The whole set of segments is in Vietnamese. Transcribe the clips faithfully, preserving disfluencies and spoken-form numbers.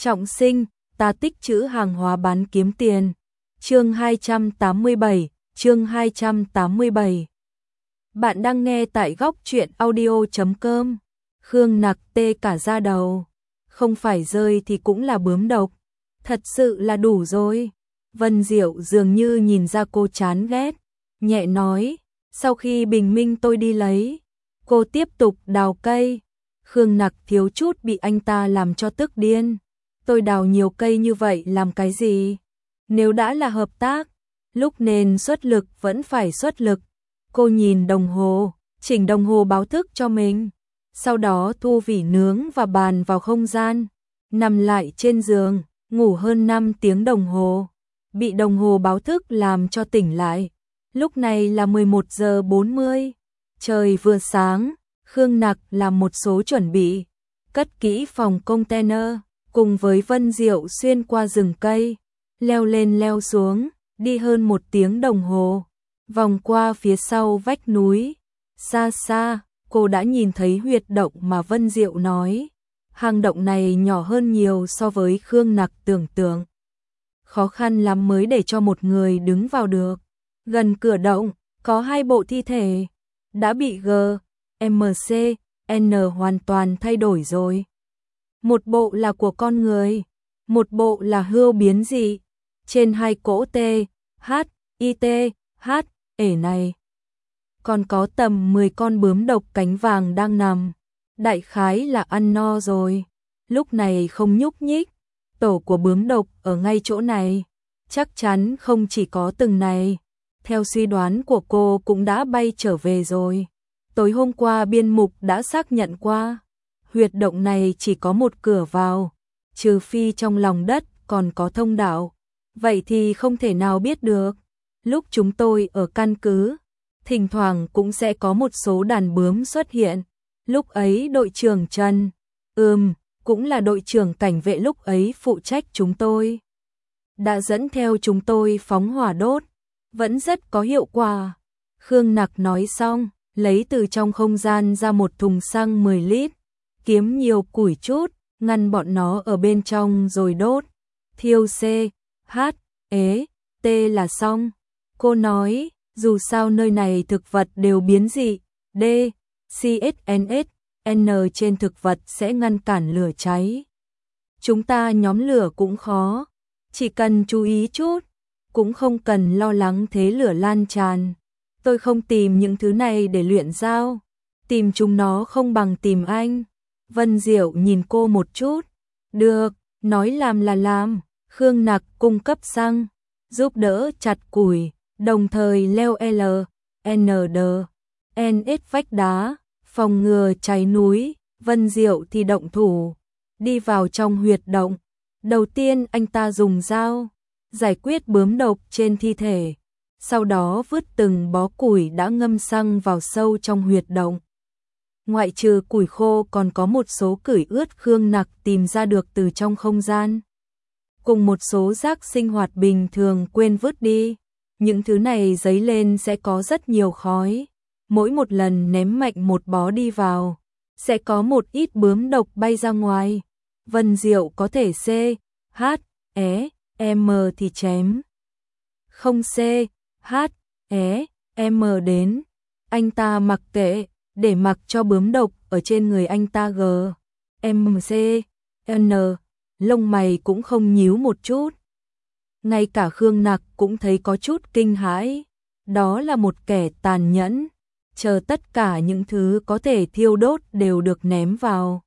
Trọng sinh, ta tích trữ hàng hóa bán kiếm tiền. Chương hai trăm tám mươi bảy, chương hai trăm tám mươi bảy. Bạn đang nghe tại góc truyện audio chấm com. Khương Nặc tê cả da đầu. Không phải rơi thì cũng là bướm độc. Thật sự là đủ rồi. Vân Diệu dường như nhìn ra cô chán ghét, nhẹ nói, sau khi bình minh tôi đi lấy. Cô tiếp tục đào cây. Khương Nặc thiếu chút bị anh ta làm cho tức điên. Tôi đào nhiều cây như vậy làm cái gì? Nếu đã là hợp tác, lúc nên xuất lực vẫn phải xuất lực. Cô nhìn đồng hồ, chỉnh đồng hồ báo thức cho mình. Sau đó thu vỉ nướng và bàn vào không gian. Nằm lại trên giường, ngủ hơn năm tiếng đồng hồ. Bị đồng hồ báo thức làm cho tỉnh lại. Lúc này là mười một giờ bốn mươi. Trời vừa sáng, Khương Nặc làm một số chuẩn bị. Cất kỹ phòng container, cùng với Vân Diệu xuyên qua rừng cây. Leo lên leo xuống, đi hơn một tiếng đồng hồ. Vòng qua phía sau vách núi. Xa xa, cô đã nhìn thấy huyệt động mà Vân Diệu nói. Hang động này nhỏ hơn nhiều so với Khương Nặc tưởng tượng. Khó khăn lắm mới để cho một người đứng vào được. Gần cửa động, có hai bộ thi thể. Đã bị G, M, C, N hoàn toàn thay đổi rồi. Một bộ là của con người, một bộ là hươu biến dị. Trên hai cỗ T, H, I, T, H, ể này. Còn có tầm mười con bướm độc cánh vàng đang nằm. Đại khái là ăn no rồi. Lúc này không nhúc nhích. Tổ của bướm độc ở ngay chỗ này. Chắc chắn không chỉ có từng này. Theo suy đoán của cô cũng đã bay trở về rồi. Tối hôm qua biên mục đã xác nhận qua. Huyệt động này chỉ có một cửa vào. Trừ phi trong lòng đất còn có thông đạo. Vậy thì không thể nào biết được. Lúc chúng tôi ở căn cứ, thỉnh thoảng cũng sẽ có một số đàn bướm xuất hiện. Lúc ấy đội trưởng Trần, ừm, cũng là đội trưởng cảnh vệ lúc ấy phụ trách chúng tôi. Đã dẫn theo chúng tôi phóng hỏa đốt, vẫn rất có hiệu quả. Khương Nặc nói xong, lấy từ trong không gian ra một thùng xăng mười lít, kiếm nhiều củi chút, ngăn bọn nó ở bên trong rồi đốt. Thiêu C, H, ế, T là xong. Cô nói, dù sao nơi này thực vật đều biến dị, D, C S N S, N trên thực vật sẽ ngăn cản lửa cháy. Chúng ta nhóm lửa cũng khó, chỉ cần chú ý chút, cũng không cần lo lắng thế lửa lan tràn. Tôi không tìm những thứ này để luyện dao, tìm chúng nó không bằng tìm anh. Vân Diệu nhìn cô một chút, được, nói làm là làm. Khương Nặc cung cấp xăng, giúp đỡ chặt củi, đồng thời leo L, N, D, N S vách đá, phòng ngừa cháy núi. Vân Diệu thì động thủ, đi vào trong huyệt động. Đầu tiên anh ta dùng dao, giải quyết bướm độc trên thi thể. Sau đó vứt từng bó củi đã ngâm xăng vào sâu trong huyệt động. Ngoại trừ củi khô còn có một số củi ướt Khương Nặc tìm ra được từ trong không gian. Cùng một số rác sinh hoạt bình thường quên vứt đi. Những thứ này dấy lên sẽ có rất nhiều khói. Mỗi một lần ném mạnh một bó đi vào, sẽ có một ít bướm độc bay ra ngoài. Vân Diệu có thể C, H, E, M thì chém. Không C, H, E, M đến. Anh ta mặc kệ, để mặc cho bướm độc ở trên người anh ta G, M, C, N. Lông mày cũng không nhíu một chút. Ngay cả Khương Nặc cũng thấy có chút kinh hãi. Đó là một kẻ tàn nhẫn. Chờ tất cả những thứ có thể thiêu đốt đều được ném vào.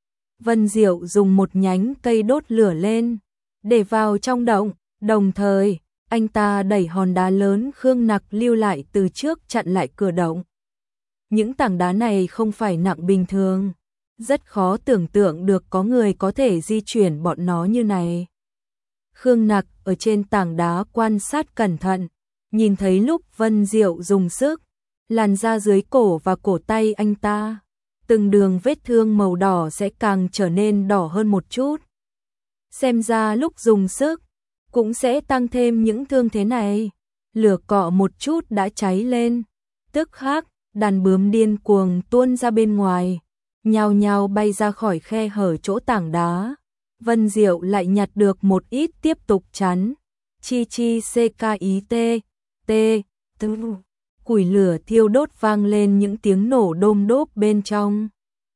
Vân Diệu dùng một nhánh cây đốt lửa lên, để vào trong động. Đồng thời, anh ta đẩy hòn đá lớn Khương Nặc lưu lại từ trước chặn lại cửa động. Những tảng đá này không phải nặng bình thường. Rất khó tưởng tượng được có người có thể di chuyển bọn nó như này. Khương Nặc ở trên tảng đá quan sát cẩn thận, nhìn thấy lúc Vân Diệu dùng sức, làn da dưới cổ và cổ tay anh ta, từng đường vết thương màu đỏ sẽ càng trở nên đỏ hơn một chút. Xem ra lúc dùng sức, cũng sẽ tăng thêm những thương thế này. Lửa cọ một chút đã cháy lên, tức khắc đàn bướm điên cuồng tuôn ra bên ngoài, nhao nhao bay ra khỏi khe hở chỗ tảng đá. Vân Diệu lại nhặt được một ít tiếp tục chắn. Chi chi ckit, t, t, củi lửa thiêu đốt vang lên những tiếng nổ đôm đốp bên trong.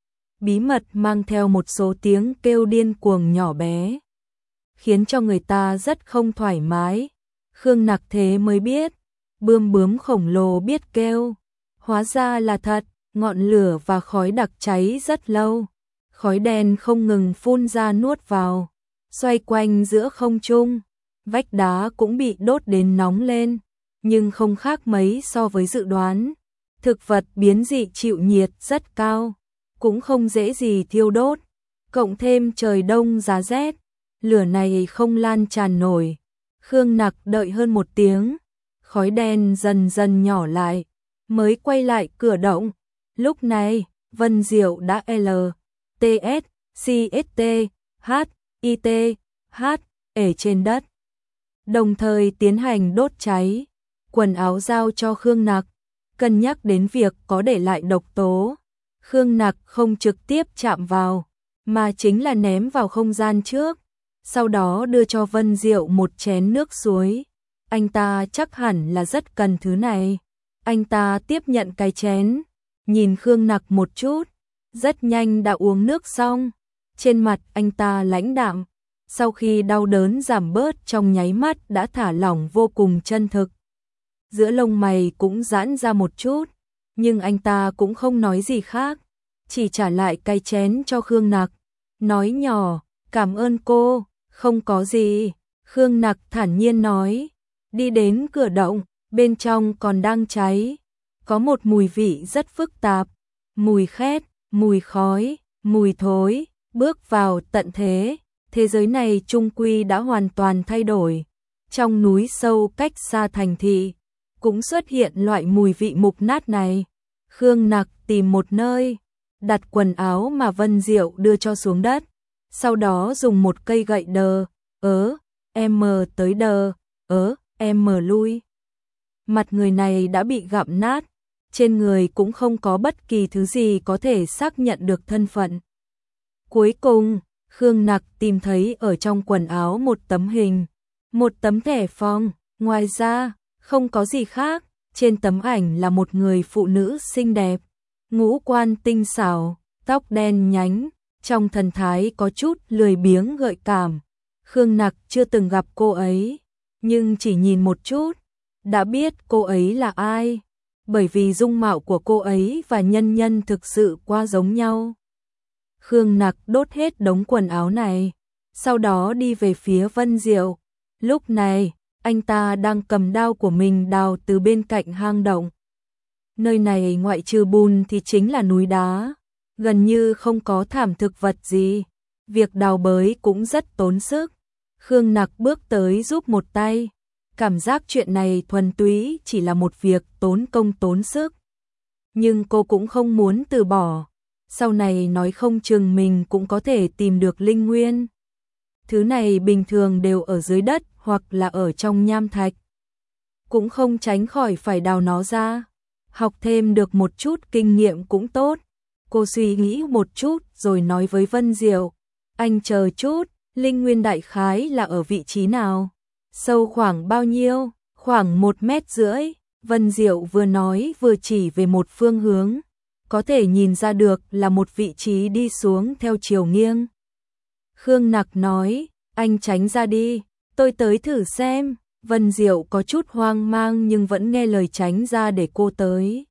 Bí mật mang theo một số tiếng kêu điên cuồng nhỏ bé, khiến cho người ta rất không thoải mái. Khương Nặc thế mới biết, bươm bướm khổng lồ biết kêu, hóa ra là thật. Ngọn lửa và khói đặc cháy rất lâu, khói đen không ngừng phun ra nuốt vào, xoay quanh giữa không trung, vách đá cũng bị đốt đến nóng lên, nhưng không khác mấy so với dự đoán. Thực vật biến dị chịu nhiệt rất cao, cũng không dễ gì thiêu đốt, cộng thêm trời đông giá rét, lửa này không lan tràn nổi. Khương Nặc đợi hơn một tiếng, khói đen dần dần nhỏ lại, mới quay lại cửa động. Lúc này, Vân Diệu đã L, T S, C S T, H, I T, H, ở trên đất, đồng thời tiến hành đốt cháy. Quần áo giao cho Khương Nặc, cân nhắc đến việc có để lại độc tố. Khương Nặc không trực tiếp chạm vào, mà chính là ném vào không gian trước, sau đó đưa cho Vân Diệu một chén nước suối. Anh ta chắc hẳn là rất cần thứ này. Anh ta tiếp nhận cái chén, nhìn Khương Nặc một chút, rất nhanh đã uống nước xong. Trên mặt anh ta lãnh đạm, sau khi đau đớn giảm bớt trong nháy mắt đã thả lỏng vô cùng chân thực. Giữa lông mày cũng giãn ra một chút, nhưng anh ta cũng không nói gì khác, chỉ trả lại cái chén cho Khương Nặc, nói nhỏ, cảm ơn cô, không có gì. Khương Nặc thản nhiên nói, đi đến cửa động, bên trong còn đang cháy, có một mùi vị rất phức tạp, mùi khét, mùi khói, mùi thối, bước vào tận thế, thế giới này chung quy đã hoàn toàn thay đổi. Trong núi sâu cách xa thành thị, cũng xuất hiện loại mùi vị mục nát này. Khương Nặc tìm một nơi, đặt quần áo mà Vân Diệu đưa cho xuống đất, sau đó dùng một cây gậy đờ, ớ, em tới đờ, ớ, em lui. Mặt người này đã bị gặm nát, trên người cũng không có bất kỳ thứ gì có thể xác nhận được thân phận. Cuối cùng, Khương Nặc tìm thấy ở trong quần áo một tấm hình, một tấm thẻ phòng, ngoài ra, không có gì khác. Trên tấm ảnh là một người phụ nữ xinh đẹp, ngũ quan tinh xảo, tóc đen nhánh, trong thần thái có chút lười biếng gợi cảm. Khương Nặc chưa từng gặp cô ấy, nhưng chỉ nhìn một chút, đã biết cô ấy là ai, bởi vì dung mạo của cô ấy và Nhân Nhân thực sự quá giống nhau. Khương Nặc đốt hết đống quần áo này, sau đó đi về phía Vân Diệu. Lúc này, anh ta đang cầm đao của mình đào từ bên cạnh hang động. Nơi này ngoại trừ bùn thì chính là núi đá, gần như không có thảm thực vật gì, việc đào bới cũng rất tốn sức. Khương Nặc bước tới giúp một tay, cảm giác chuyện này thuần túy chỉ là một việc tốn công tốn sức. Nhưng cô cũng không muốn từ bỏ, sau này nói không chừng mình cũng có thể tìm được linh nguyên. Thứ này bình thường đều ở dưới đất hoặc là ở trong nham thạch, cũng không tránh khỏi phải đào nó ra. Học thêm được một chút kinh nghiệm cũng tốt. Cô suy nghĩ một chút rồi nói với Vân Diệu, anh chờ chút, linh nguyên đại khái là ở vị trí nào? Sâu khoảng bao nhiêu? Khoảng một mét rưỡi. Vân Diệu vừa nói vừa chỉ về một phương hướng, có thể nhìn ra được là một vị trí đi xuống theo chiều nghiêng. Khương Nặc nói, anh tránh ra đi, tôi tới thử xem. Vân Diệu có chút hoang mang nhưng vẫn nghe lời tránh ra để cô tới.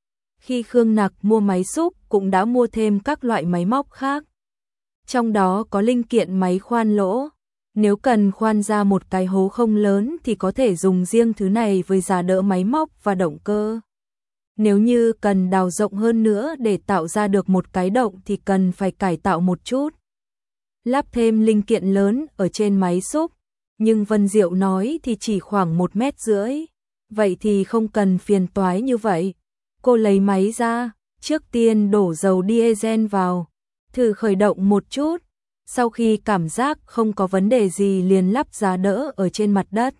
Khi Khương Nặc mua máy xúc cũng đã mua thêm các loại máy móc khác. Trong đó có linh kiện máy khoan lỗ. Nếu cần khoan ra một cái hố không lớn thì có thể dùng riêng thứ này với giá đỡ máy móc và động cơ. Nếu như cần đào rộng hơn nữa để tạo ra được một cái động thì cần phải cải tạo một chút, lắp thêm linh kiện lớn ở trên máy xúc. Nhưng Vân Diệu nói thì chỉ khoảng một mét rưỡi. Vậy thì không cần phiền toái như vậy. Cô lấy máy ra, trước tiên đổ dầu diesel vào, thử khởi động một chút. Sau khi cảm giác không có vấn đề gì liền lắp giá đỡ ở trên mặt đất.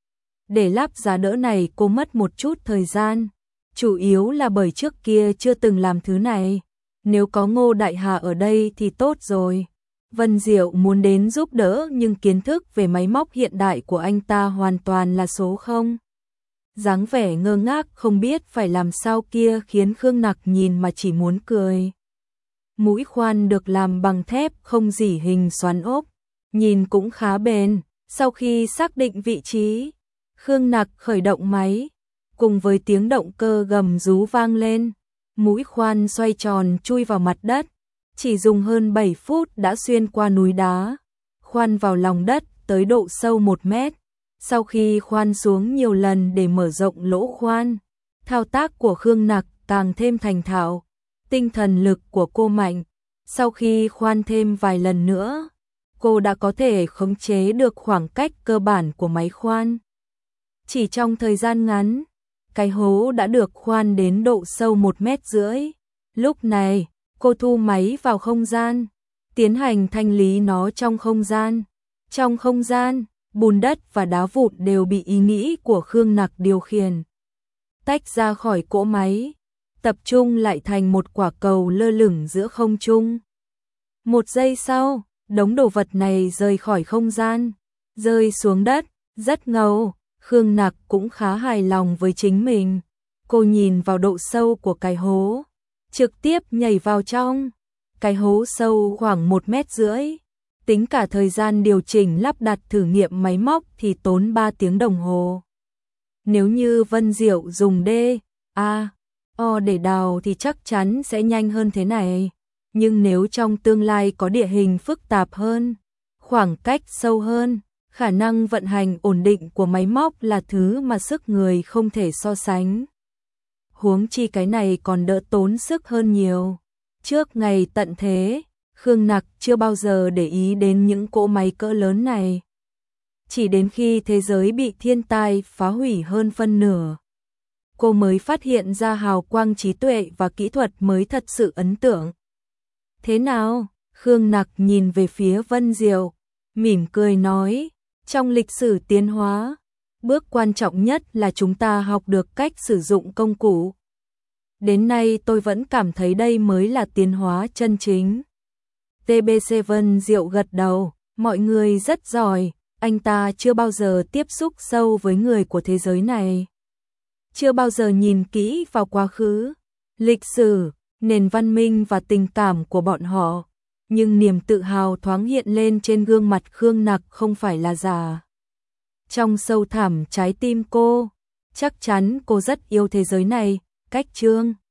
Để lắp giá đỡ này cô mất một chút thời gian, chủ yếu là bởi trước kia chưa từng làm thứ này. Nếu có Ngô Đại Hà ở đây thì tốt rồi. Vân Diệu muốn đến giúp đỡ nhưng kiến thức về máy móc hiện đại của anh ta hoàn toàn là số không. Dáng vẻ ngơ ngác không biết phải làm sao kia khiến Khương Nặc nhìn mà chỉ muốn cười. Mũi khoan được làm bằng thép không rỉ hình xoắn ốp, nhìn cũng khá bền. Sau khi xác định vị trí, Khương Nặc khởi động máy, cùng với tiếng động cơ gầm rú vang lên, mũi khoan xoay tròn chui vào mặt đất, chỉ dùng hơn bảy phút đã xuyên qua núi đá, khoan vào lòng đất tới độ sâu một mét. Sau khi khoan xuống nhiều lần để mở rộng lỗ khoan, thao tác của Khương Nặc càng thêm thành thạo, tinh thần lực của cô mạnh. Sau khi khoan thêm vài lần nữa, cô đã có thể khống chế được khoảng cách cơ bản của máy khoan. Chỉ trong thời gian ngắn, cái hố đã được khoan đến độ sâu một mét rưỡi. Lúc này, cô thu máy vào không gian, tiến hành thanh lý nó trong không gian. Trong không gian, bùn đất và đá vụn đều bị ý nghĩ của Khương Nặc điều khiển, tách ra khỏi cỗ máy, tập trung lại thành một quả cầu lơ lửng giữa không trung. Một giây sau, đống đồ vật này rời khỏi không gian, rơi xuống đất, rất ngầu. Khương Nặc cũng khá hài lòng với chính mình. Cô nhìn vào độ sâu của cái hố, trực tiếp nhảy vào trong. Cái hố sâu khoảng một mét rưỡi. Tính cả thời gian điều chỉnh lắp đặt thử nghiệm máy móc thì tốn ba tiếng đồng hồ. Nếu như Vân Diệu dùng D, A, O để đào thì chắc chắn sẽ nhanh hơn thế này. Nhưng nếu trong tương lai có địa hình phức tạp hơn, khoảng cách sâu hơn, khả năng vận hành ổn định của máy móc là thứ mà sức người không thể so sánh. Huống chi cái này còn đỡ tốn sức hơn nhiều. Trước ngày tận thế, Khương Nặc chưa bao giờ để ý đến những cỗ máy cỡ lớn này. Chỉ đến khi thế giới bị thiên tai phá hủy hơn phân nửa, cô mới phát hiện ra hào quang trí tuệ và kỹ thuật mới thật sự ấn tượng. Thế nào? Khương Nặc nhìn về phía Vân Diệu, mỉm cười nói, trong lịch sử tiến hóa, bước quan trọng nhất là chúng ta học được cách sử dụng công cụ. Đến nay tôi vẫn cảm thấy đây mới là tiến hóa chân chính. tê bê xê Vân Diệu gật đầu, mọi người rất giỏi, anh ta chưa bao giờ tiếp xúc sâu với người của thế giới này. Chưa bao giờ nhìn kỹ vào quá khứ, lịch sử, nền văn minh và tình cảm của bọn họ. Nhưng niềm tự hào thoáng hiện lên trên gương mặt Khương Nặc không phải là giả. Trong sâu thẳm trái tim cô, chắc chắn cô rất yêu thế giới này. Cách chương